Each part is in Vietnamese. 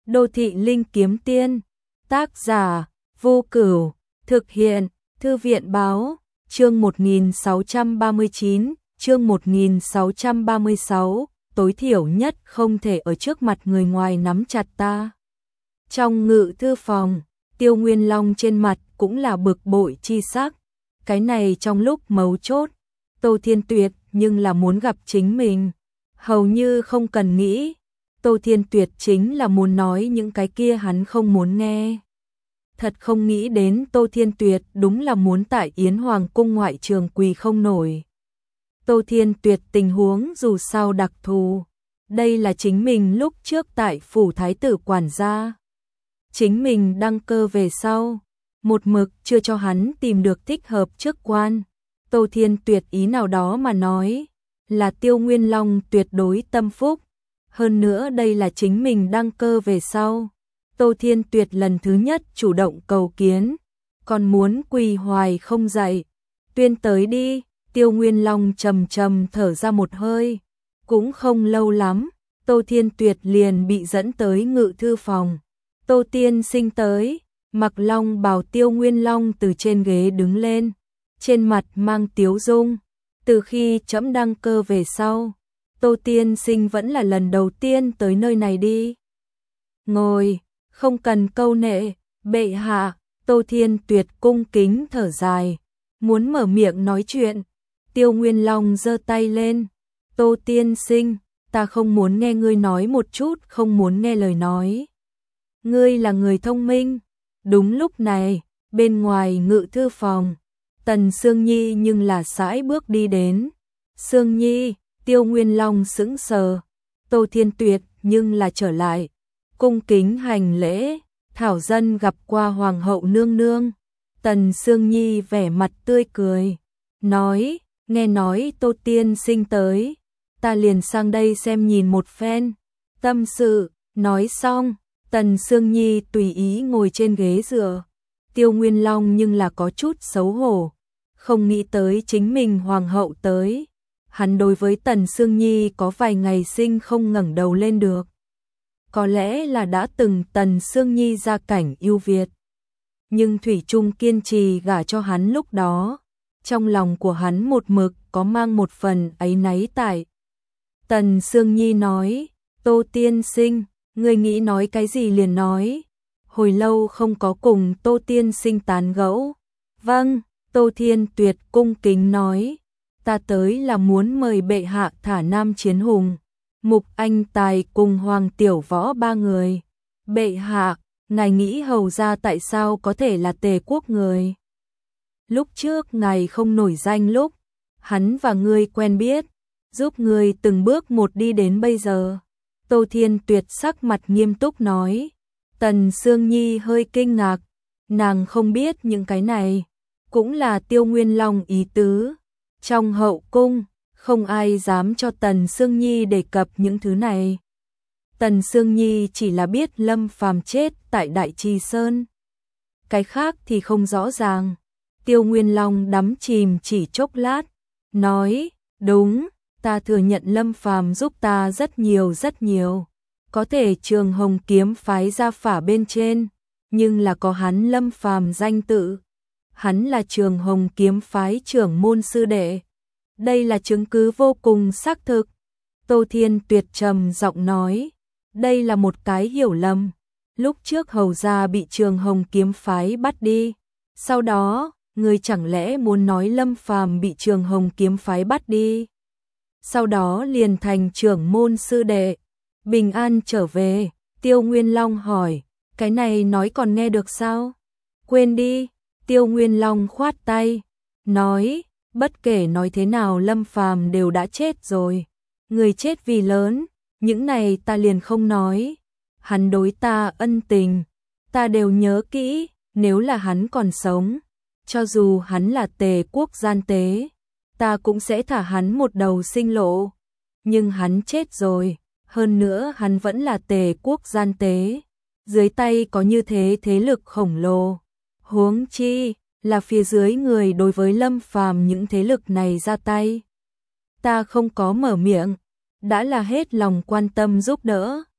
Đô thị linh kiếm tiên, tác giả, Vô Cửu, thực hiện, Thư viện báo, chương 1639, chương 1636, tối thiểu nhất không thể ở trước mặt người ngoài nắm chặt ta. Trong ngự thư phòng, Tiêu Nguyên Long trên mặt cũng là bực bội chi sắc, cái này trong lúc mấu chốt, Tô Thiên Tuyệt nhưng là muốn gặp chính mình, hầu như không cần nghĩ. Tô Thiên Tuyệt chính là muốn nói những cái kia hắn không muốn nghe. Thật không nghĩ đến Tô Thiên Tuyệt đúng là muốn tại Yến Hoàng cung ngoại trường quỳ không nổi. Tô Thiên Tuyệt tình huống dù sao đặc thù, đây là chính mình lúc trước tại phủ thái tử quản gia. Chính mình đăng cơ về sau, một mực chưa cho hắn tìm được thích hợp chức quan. Tô Thiên Tuyệt ý nào đó mà nói, là Tiêu Nguyên Long tuyệt đối tâm phúc. Hơn nữa đây là chính mình đăng cơ về sau. Tô Thiên Tuyệt lần thứ nhất chủ động cầu kiến, còn muốn quỳ hoài không dậy. Tuyên tới đi, Tiêu Nguyên Long trầm trầm thở ra một hơi. Cũng không lâu lắm, Tô Thiên Tuyệt liền bị dẫn tới ngự thư phòng. Tô Tiên Sinh tới, mặc long bào Tiêu Nguyên Long từ trên ghế đứng lên, trên mặt mang tiếu dung. Từ khi trẫm đăng cơ về sau, Tô Tiên Sinh vẫn là lần đầu tiên tới nơi này đi. Ngồi, không cần câu nệ, bệ hạ. Tô Thiên Tuyệt cung kính thở dài, muốn mở miệng nói chuyện. Tiêu Nguyên Long giơ tay lên. Tô Tiên Sinh, ta không muốn nghe ngươi nói một chút không muốn nghe lời nói. Ngươi là người thông minh. Đúng lúc này, bên ngoài ngự thư phòng, Tần Sương Nhi nhưng là sải bước đi đến. Sương Nhi, Tiêu Nguyên Long sững sờ. Tô Thiên Tuyệt nhưng là trở lại, cung kính hành lễ. Thảo dân gặp qua hoàng hậu nương nương. Tần Sương Nhi vẻ mặt tươi cười, nói, nghe nói Tô Tiên Sinh tới, ta liền sang đây xem nhìn một phen. Tâm sự, nói xong, Tần Sương Nhi tùy ý ngồi trên ghế dựa. Tiêu Nguyên Long nhưng là có chút xấu hổ, không nghĩ tới chính mình hoàng hậu tới. Hắn đối với Tần Sương Nhi có vài ngày sinh không ngẩng đầu lên được. Có lẽ là đã từng Tần Sương Nhi gia cảnh ưu việt, nhưng thủy chung kiên trì gả cho hắn lúc đó. Trong lòng của hắn một mực có mang một phần áy náy tại. Tần Sương Nhi nói, Tô Tiên Sinh, ngươi nghĩ nói cái gì liền nói. Hồi lâu không có cùng Tô Tiên Sinh tán gẫu. Vâng, Tô Thiên Tuyệt cung kính nói, ta tới là muốn mời bệ hạ thả Nam Chiến Hùng, Mục Anh Tài cùng Hoàng Tiểu Võ ba người. Bệ hạ, ngài nghĩ hầu ra tại sao có thể là Tề quốc người? Lúc trước ngài không nổi danh lúc, hắn và ngươi quen biết, giúp ngươi từng bước một đi đến bây giờ. Tô Thiên Tuyệt sắc mặt nghiêm túc nói. Tần Sương Nhi hơi kinh ngạc, nàng không biết những cái này, cũng là Tiêu Nguyên Long ý tứ. Trong hậu cung, không ai dám cho Tần Sương Nhi đề cập những thứ này. Tần Sương Nhi chỉ là biết Lâm Phàm chết tại Đại Trì Sơn, cái khác thì không rõ ràng. Tiêu Nguyên Long đắm chìm chỉ chốc lát, nói, đúng, ta thừa nhận Lâm Phàm giúp ta rất nhiều. Có thể Trường Hồng kiếm phái ra phả bên trên, nhưng là có hắn Lâm Phàm danh tự. Hắn là Trường Hồng kiếm phái trưởng môn sư đệ. Đây là chứng cứ vô cùng xác thực. Tô Thiên Tuyệt trầm giọng nói, đây là một cái hiểu lầm. Lúc trước hầu gia bị Trường Hồng kiếm phái bắt đi, sau đó, người chẳng lẽ muốn nói Lâm Phàm bị Trường Hồng kiếm phái bắt đi, sau đó liền thành trưởng môn sư đệ, bình an trở về? Tiêu Nguyên Long hỏi, cái này nói còn nghe được sao? Quên đi. Tiêu Nguyên Long khoát tay, nói, bất kể nói thế nào Lâm Phàm đều đã chết rồi. Người chết vì lớn, những này ta liền không nói. Hắn đối ta ân tình, ta đều nhớ kỹ. Nếu là hắn còn sống, cho dù hắn là Tề quốc gian tế, ta cũng sẽ thả hắn một đầu sinh lộ. Nhưng hắn chết rồi, hơn nữa hắn vẫn là Tề quốc gian tế, dưới tay có như thế thế lực khổng lồ. Huống chi là phía dưới người đối với Lâm Phàm những thế lực này ra tay. Ta không có mở miệng, đã là hết lòng quan tâm giúp đỡ.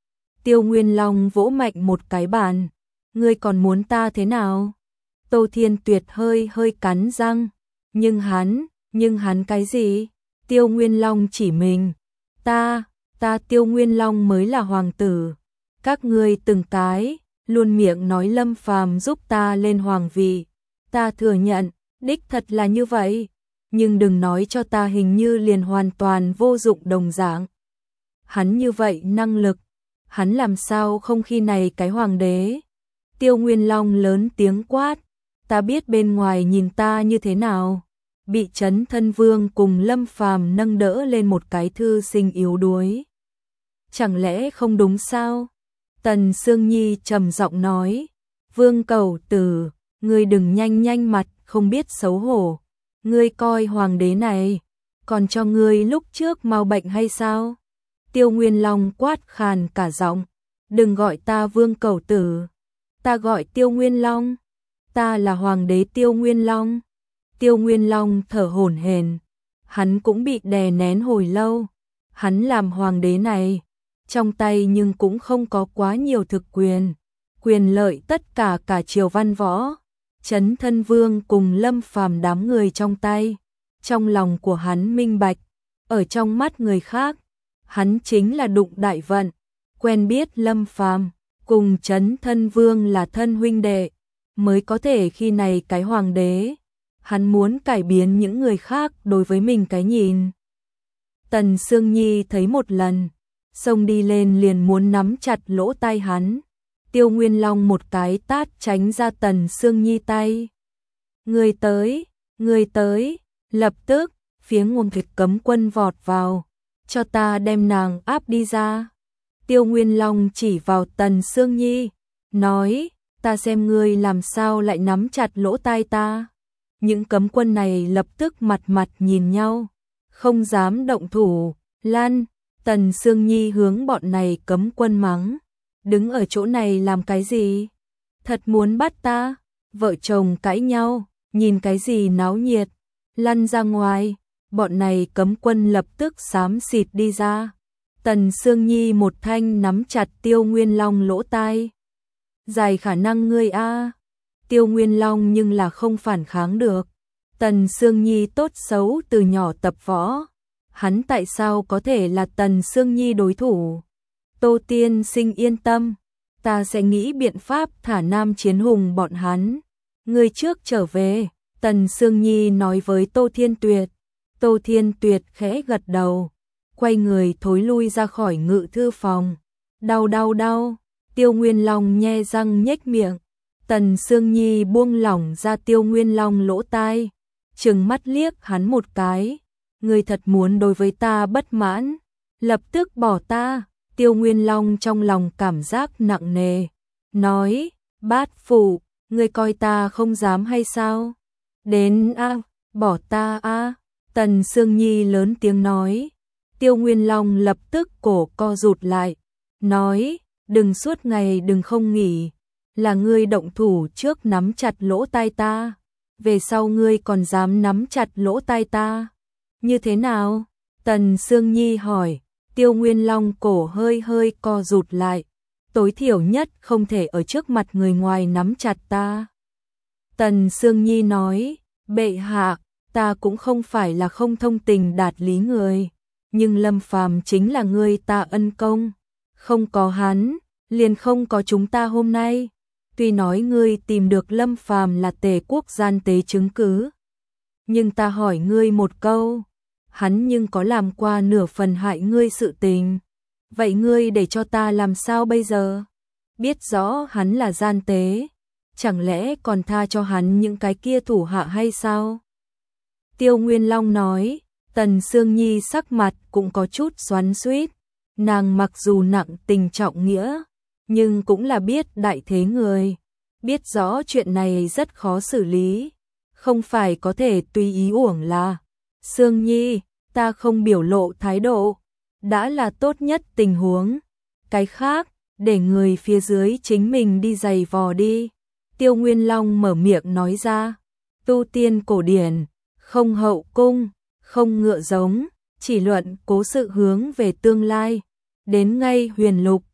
Tiêu Nguyên Long vỗ mạnh một cái bàn. Ngươi còn muốn ta thế nào? Tô Thiên Tuyệt hơi hơi cắn răng. Nhưng hắn cái gì? Tiêu Nguyên Long chỉ mình. Ta Tiêu Nguyên Long mới là hoàng tử. Các ngươi từng cái, luôn miệng nói Lâm Phàm giúp ta lên hoàng vị. Ta thừa nhận, đích thật là như vậy. Nhưng đừng nói cho ta hình như liền hoàn toàn vô dụng đồng dạng. Hắn như vậy năng lực, hắn làm sao không khi này cái hoàng đế? Tiêu Nguyên Long lớn tiếng quát, ta biết bên ngoài nhìn ta như thế nào. Bị Chấn Thân Vương cùng Lâm Phàm nâng đỡ lên một cái thư sinh yếu đuối. Chẳng lẽ không đúng sao? Tần Sương Nhi trầm giọng nói, Vương Cẩu Tử, ngươi đừng nhanh mặt, không biết xấu hổ. Ngươi coi hoàng đế này, còn cho ngươi lúc trước mau bệnh hay sao? Tiêu Nguyên Long quát khàn cả giọng, đừng gọi ta Vương Cẩu Tử, ta gọi Tiêu Nguyên Long, ta là hoàng đế Tiêu Nguyên Long. Tiêu Nguyên Long thở hổn hển, hắn cũng bị đè nén hồi lâu, hắn làm hoàng đế này, trong tay nhưng cũng không có quá nhiều thực quyền lợi tất cả triều văn võ, Chấn Thân Vương cùng Lâm Phàm đám người trong tay. Trong lòng của hắn minh bạch, ở trong mắt người khác, hắn chính là đụng đại vận, quen biết Lâm Phàm cùng Chấn Thân Vương là thân huynh đệ, mới có thể khi này cái hoàng đế. Hắn muốn cải biến những người khác đối với mình cái nhìn. Tần Sương Nhi thấy một lần, xông đi lên liền muốn nắm chặt lỗ tai hắn. Tiêu Nguyên Long một cái tát tránh ra Tần Sương Nhi tay. Người tới, lập tức, phía Ngôn Việt cấm quân vọt vào, cho ta đem nàng áp đi ra. Tiêu Nguyên Long chỉ vào Tần Sương Nhi, nói, ta xem ngươi làm sao lại nắm chặt lỗ tai ta. Những cấm quân này lập tức mặt nhìn nhau, không dám động thủ. Lan, Tần Sương Nhi hướng bọn này cấm quân mắng, đứng ở chỗ này làm cái gì? Thật muốn bắt ta? Vợ chồng cãi nhau, nhìn cái gì náo nhiệt? Lăn ra ngoài. Bọn này cấm quân lập tức xám xịt đi ra. Tần Sương Nhi một thanh nắm chặt Tiêu Nguyên Long lỗ tai. Dài khả năng ngươi a. Tiêu Nguyên Long nhưng là không phản kháng được. Tần Sương Nhi tốt xấu từ nhỏ tập võ, hắn tại sao có thể là Tần Sương Nhi đối thủ? Tô Tiên Sinh yên tâm, ta sẽ nghĩ biện pháp thả Nam Chiến Hùng bọn hắn. Ngươi trước trở về, Tần Sương Nhi nói với Tô Thiên Tuyệt. Tô Thiên Tuyệt khẽ gật đầu, quay người thối lui ra khỏi ngự thư phòng. Đau. Tiêu Nguyên Long nhe răng nhếch miệng. Tần Sương Nhi buông lỏng ra Tiêu Nguyên Long lỗ tai, trừng mắt liếc hắn một cái. Ngươi thật muốn đối với ta bất mãn, lập tức bỏ ta. Tiêu Nguyên Long trong lòng cảm giác nặng nề, nói, bát phụ, ngươi coi ta không dám hay sao? Đến bỏ ta a. Tần Sương Nhi lớn tiếng nói. Tiêu Nguyên Long lập tức cổ co rụt lại, nói, đừng suốt ngày đừng không nghỉ, là ngươi động thủ trước nắm chặt lỗ tai ta, về sau ngươi còn dám nắm chặt lỗ tai ta. Như thế nào? Tần Sương Nhi hỏi. Tiêu Nguyên Long cổ hơi co rụt lại, tối thiểu nhất không thể ở trước mặt người ngoài nắm chặt ta. Tần Sương Nhi nói, bệ hạ, ta cũng không phải là không thông tình đạt lý người, nhưng Lâm Phàm chính là người ta ân công, không có hắn, liền không có chúng ta hôm nay. Tuy nói ngươi tìm được Lâm Phàm là Tề quốc gian tế chứng cứ, nhưng ta hỏi ngươi một câu, hắn nhưng có làm qua nửa phần hại ngươi sự tình. Vậy ngươi để cho ta làm sao bây giờ? Biết rõ hắn là gian tế, chẳng lẽ còn tha cho hắn những cái kia thủ hạ hay sao? Tiêu Nguyên Long nói. Tần Sương Nhi sắc mặt cũng có chút xoắn xuýt, nàng mặc dù nặng tình trọng nghĩa, nhưng cũng là biết đại thế người, biết rõ chuyện này rất khó xử lý, không phải có thể tùy ý uổng là. Sương Nhi, ta không biểu lộ thái độ, đã là tốt nhất tình huống, cái khác, để người phía dưới chính mình đi giày vò đi. Tiêu Nguyên Long mở miệng nói ra, tu tiên cổ điển, không hậu cung, không ngựa giống, chỉ luận cố sự hướng về tương lai, đến ngay huyền lục,